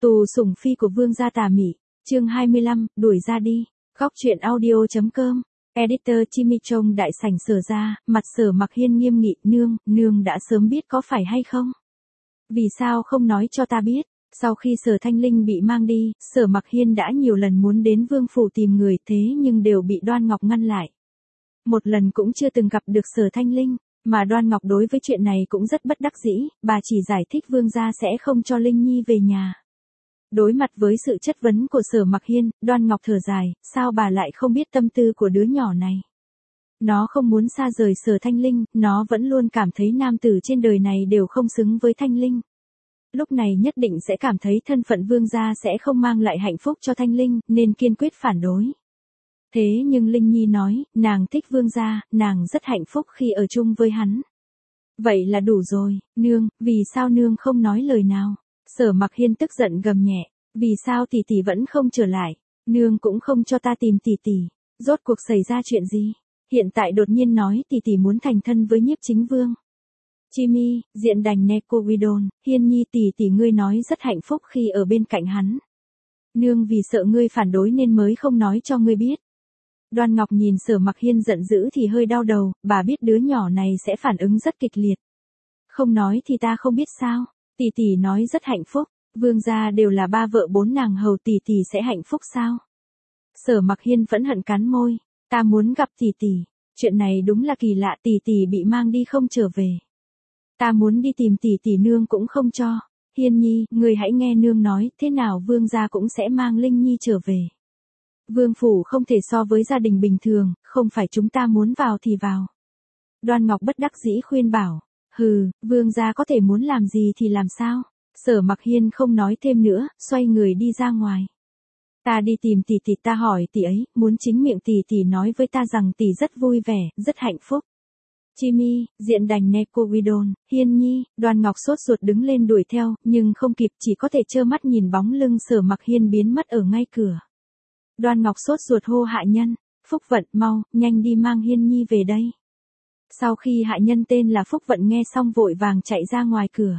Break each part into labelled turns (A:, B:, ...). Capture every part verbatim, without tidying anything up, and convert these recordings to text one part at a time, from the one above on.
A: Tù sủng phi của vương gia tà mị, chương hai mươi lăm, đuổi ra đi. Góc truyện audio.com. Editor Chimi trông đại sảnh Sở ra, mặt Sở Mặc Hiên nghiêm nghị, nương, nương đã sớm biết có phải hay không? Vì sao không nói cho ta biết? Sau khi Sở Thanh Linh bị mang đi, Sở Mặc Hiên đã nhiều lần muốn đến vương phủ tìm người thế nhưng đều bị Đoan Ngọc ngăn lại. Một lần cũng chưa từng gặp được Sở Thanh Linh, mà Đoan Ngọc đối với chuyện này cũng rất bất đắc dĩ, bà chỉ giải thích vương gia sẽ không cho Linh Nhi về nhà. Đối mặt với sự chất vấn của Sở Mặc Hiên, Đoan Ngọc thở dài, sao bà lại không biết tâm tư của đứa nhỏ này? Nó không muốn xa rời Sở Thanh Linh, nó vẫn luôn cảm thấy nam tử trên đời này đều không xứng với Thanh Linh. Lúc này nhất định sẽ cảm thấy thân phận vương gia sẽ không mang lại hạnh phúc cho Thanh Linh, nên kiên quyết phản đối. Thế nhưng Linh Nhi nói, nàng thích vương gia, nàng rất hạnh phúc khi ở chung với hắn. Vậy là đủ rồi, nương, vì sao nương không nói lời nào? Sở Mặc Hiên tức giận gầm nhẹ, vì sao tỷ tỷ vẫn không trở lại, nương cũng không cho ta tìm tỷ tỷ, rốt cuộc xảy ra chuyện gì? Hiện tại đột nhiên nói tỷ tỷ muốn thành thân với Nhiếp Chính Vương. Chimi, diện đành Neko Widon, Hiên Nhi tỷ tỷ ngươi nói rất hạnh phúc khi ở bên cạnh hắn. Nương vì sợ ngươi phản đối nên mới không nói cho ngươi biết. Đoan Ngọc nhìn Sở Mặc Hiên giận dữ thì hơi đau đầu, bà biết đứa nhỏ này sẽ phản ứng rất kịch liệt. Không nói thì ta không biết sao, tỷ tỷ nói rất hạnh phúc, vương gia đều là ba vợ bốn nàng hầu, tỷ tỷ sẽ hạnh phúc sao? Sở Mặc Hiên vẫn hận cắn môi, ta muốn gặp tỷ tỷ, chuyện này đúng là kỳ lạ, tỷ tỷ bị mang đi không trở về. Ta muốn đi tìm tỷ tỷ nương cũng không cho. Hiên Nhi, người hãy nghe nương nói, thế nào vương gia cũng sẽ mang Linh Nhi trở về. Vương phủ không thể so với gia đình bình thường, không phải chúng ta muốn vào thì vào. Đoan Ngọc bất đắc dĩ khuyên bảo, hừ, vương gia có thể muốn làm gì thì làm sao. Sở Mặc Hiên không nói thêm nữa, xoay người đi ra ngoài. Ta đi tìm tỷ tỷ, ta hỏi tỷ ấy, muốn chính miệng tỷ tỷ nói với ta rằng tỷ rất vui vẻ, rất hạnh phúc. Chimi, diện đành Neko Widon, Hiên Nhi, Đoan Ngọc sốt ruột đứng lên đuổi theo, nhưng không kịp, chỉ có thể trơ mắt nhìn bóng lưng Sở Mặc Hiên biến mất ở ngay cửa. Đoan Ngọc sốt ruột hô hạ nhân, Phúc Vận, mau, nhanh đi mang Hiên Nhi về đây. Sau khi hạ nhân tên là Phúc Vận nghe xong vội vàng chạy ra ngoài cửa.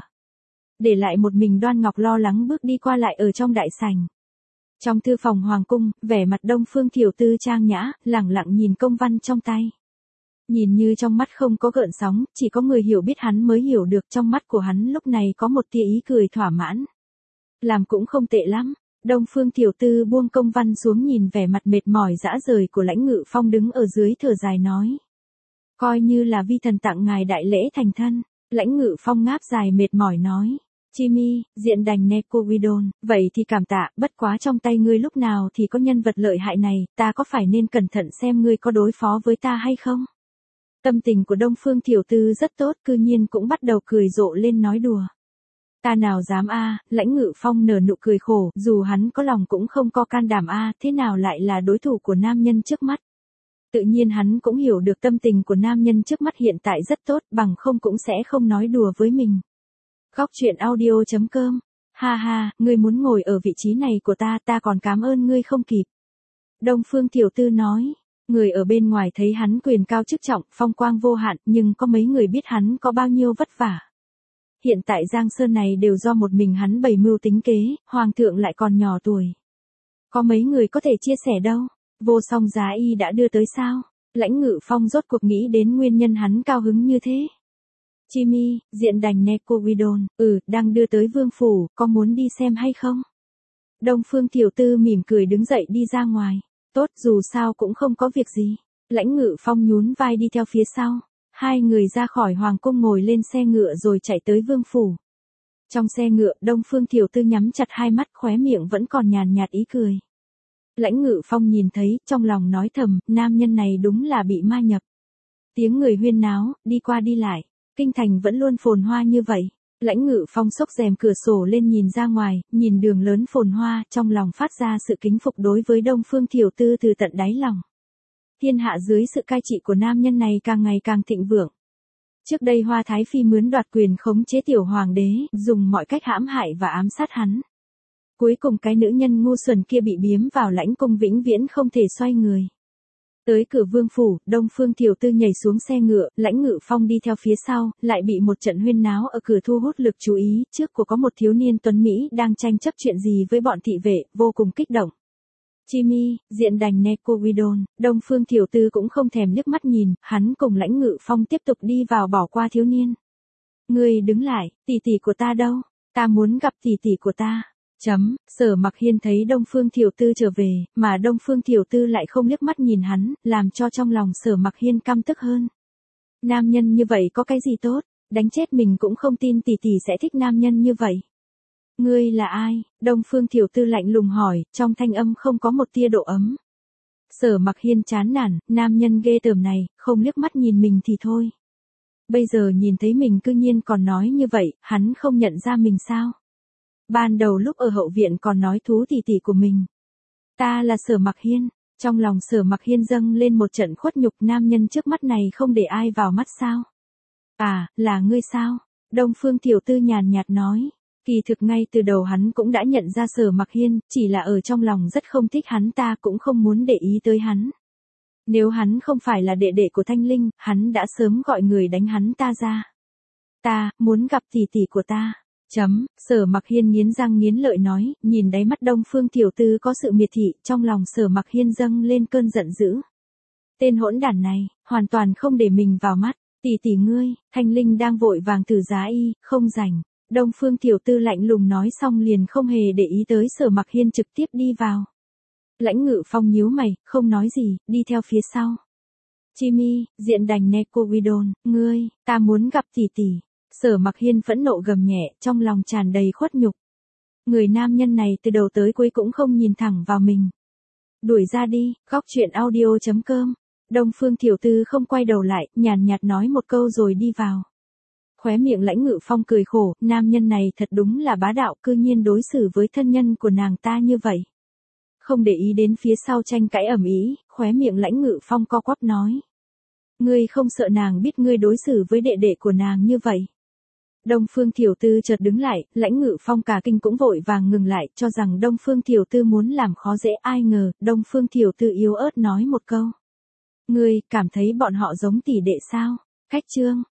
A: Để lại một mình Đoan Ngọc lo lắng bước đi qua lại ở trong đại sảnh. Trong thư phòng hoàng cung, vẻ mặt Đông Phương Thiểu Tư trang nhã, lẳng lặng nhìn công văn trong tay. Nhìn như trong mắt không có gợn sóng, chỉ có người hiểu biết hắn mới hiểu được trong mắt của hắn lúc này có một tia ý cười thỏa mãn. Làm cũng không tệ lắm. Đông Phương Thiểu Tư buông công văn xuống nhìn vẻ mặt mệt mỏi dã rời của Lãnh Ngự Phong đứng ở dưới thở dài nói. Coi như là vi thần tặng ngài đại lễ thành thân. Lãnh Ngự Phong ngáp dài mệt mỏi nói. Chimi, diện đành Neko Widon, vậy thì cảm tạ, bất quá trong tay ngươi lúc nào thì có nhân vật lợi hại này, ta có phải nên cẩn thận xem ngươi có đối phó với ta hay không? Tâm tình của Đông Phương Thiểu Tư rất tốt, cư nhiên cũng bắt đầu cười rộ lên nói đùa. Ta nào dám a, Lãnh Ngự Phong nở nụ cười khổ, dù hắn có lòng cũng không có can đảm a, thế nào lại là đối thủ của nam nhân trước mắt. Tự nhiên hắn cũng hiểu được tâm tình của nam nhân trước mắt hiện tại rất tốt, bằng không cũng sẽ không nói đùa với mình. Góc truyện audio.com. Ha ha, ngươi muốn ngồi ở vị trí này của ta, ta còn cảm ơn ngươi không kịp. Đông Phương Thiểu Tư nói. Người ở bên ngoài thấy hắn quyền cao chức trọng, phong quang vô hạn, nhưng có mấy người biết hắn có bao nhiêu vất vả. Hiện tại Giang Sơn này đều do một mình hắn bày mưu tính kế, hoàng thượng lại còn nhỏ tuổi. Có mấy người có thể chia sẻ đâu. Vô Song Giá Y đã đưa tới sao? Lãnh Ngự Phong rốt cuộc nghĩ đến nguyên nhân hắn cao hứng như thế. Chimi, diện đành Neko Widon, ừ, đang đưa tới vương phủ, có muốn đi xem hay không? Đông Phương Thiểu Tư mỉm cười đứng dậy đi ra ngoài. Tốt, dù sao cũng không có việc gì. Lãnh Ngự Phong nhún vai đi theo phía sau. Hai người ra khỏi hoàng cung ngồi lên xe ngựa rồi chạy tới vương phủ. Trong xe ngựa, Đông Phương Thiểu Tư nhắm chặt hai mắt, khóe miệng vẫn còn nhàn nhạt ý cười. Lãnh Ngự Phong nhìn thấy, trong lòng nói thầm, nam nhân này đúng là bị ma nhập. Tiếng người huyên náo, đi qua đi lại. Kinh thành vẫn luôn phồn hoa như vậy. Lãnh Ngự Phong xốc rèm cửa sổ lên nhìn ra ngoài, nhìn đường lớn phồn hoa, trong lòng phát ra sự kính phục đối với Đông Phương Thiểu Tư từ tận đáy lòng. Thiên hạ dưới sự cai trị của nam nhân này càng ngày càng thịnh vượng. Trước đây Hoa Thái Phi mướn đoạt quyền khống chế tiểu hoàng đế, dùng mọi cách hãm hại và ám sát hắn. Cuối cùng cái nữ nhân ngu xuẩn kia bị biếm vào lãnh cung vĩnh viễn không thể xoay người. Tới cửa vương phủ, Đông Phương Tiểu Tư nhảy xuống xe ngựa, Lãnh Ngự Phong đi theo phía sau, lại bị một trận huyên náo ở cửa thu hút lực chú ý, trước của có một thiếu niên tuấn Mỹ đang tranh chấp chuyện gì với bọn thị vệ, vô cùng kích động. Chimi, diện đành Necovidon, Đông Phương Tiểu Tư cũng không thèm liếc mắt nhìn, hắn cùng Lãnh Ngự Phong tiếp tục đi vào bỏ qua thiếu niên. Ngươi đứng lại, tỷ tỷ của ta đâu? Ta muốn gặp tỷ tỷ của ta. Chấm, Sở Mặc Hiên thấy Đông Phương Tiểu Tư trở về, mà Đông Phương Tiểu Tư lại không liếc mắt nhìn hắn, làm cho trong lòng Sở Mặc Hiên căm tức hơn. Nam nhân như vậy có cái gì tốt, đánh chết mình cũng không tin tỷ tỷ sẽ thích nam nhân như vậy. Ngươi là ai? Đông Phương Tiểu Tư lạnh lùng hỏi, trong thanh âm không có một tia độ ấm. Sở Mặc Hiên chán nản, nam nhân ghê tởm này, không liếc mắt nhìn mình thì thôi. Bây giờ nhìn thấy mình cư nhiên còn nói như vậy, hắn không nhận ra mình sao? Ban đầu lúc ở hậu viện còn nói thú tỷ tỷ của mình. Ta là Sở Mặc Hiên, trong lòng Sở Mặc Hiên dâng lên một trận khuất nhục, nam nhân trước mắt này không để ai vào mắt sao? À, là ngươi sao? Đông Phương Tiểu Tư nhàn nhạt nói. Kỳ thực ngay từ đầu hắn cũng đã nhận ra Sở Mặc Hiên, chỉ là ở trong lòng rất không thích hắn, ta cũng không muốn để ý tới hắn. Nếu hắn không phải là đệ đệ của Thanh Linh, hắn đã sớm gọi người đánh hắn ta ra. Ta, muốn gặp tỷ tỷ của ta. Chấm, Sở Mặc Hiên nghiến răng nghiến lợi nói, nhìn đáy mắt Đông Phương Tiểu Tư có sự miệt thị, trong lòng Sở Mặc Hiên dâng lên cơn giận dữ. Tên hỗn đản này, hoàn toàn không để mình vào mắt, tỷ tỷ ngươi, Thanh Linh đang vội vàng thử giá y, không rảnh. Đông Phương Tiểu Tư lạnh lùng nói xong liền không hề để ý tới Sở Mặc Hiên trực tiếp đi vào. Lãnh Ngự Phong nhíu mày, không nói gì, đi theo phía sau. Chimi, diện đành Necovidon, ngươi, ta muốn gặp tỷ tỷ. Sở Mặc Hiên phẫn nộ gầm nhẹ, trong lòng tràn đầy khuất nhục. Người nam nhân này từ đầu tới cuối cũng không nhìn thẳng vào mình. Đuổi ra đi, góc truyện audio chấm com. Đông Phương Tiểu Tư không quay đầu lại, nhàn nhạt nói một câu rồi đi vào. Khóe miệng Lãnh Ngự Phong cười khổ, nam nhân này thật đúng là bá đạo, cư nhiên đối xử với thân nhân của nàng ta như vậy. Không để ý đến phía sau tranh cãi ầm ĩ, khóe miệng Lãnh Ngự Phong co quắp nói. Ngươi không sợ nàng biết ngươi đối xử với đệ đệ của nàng như vậy. Đông Phương Tiểu Tư chợt đứng lại, Lãnh Ngự Phong cả kinh cũng vội vàng ngừng lại, cho rằng Đông Phương Tiểu Tư muốn làm khó dễ, ai ngờ, Đông Phương Tiểu Tư yếu ớt nói một câu. Ngươi, cảm thấy bọn họ giống tỷ đệ sao? Cách chương.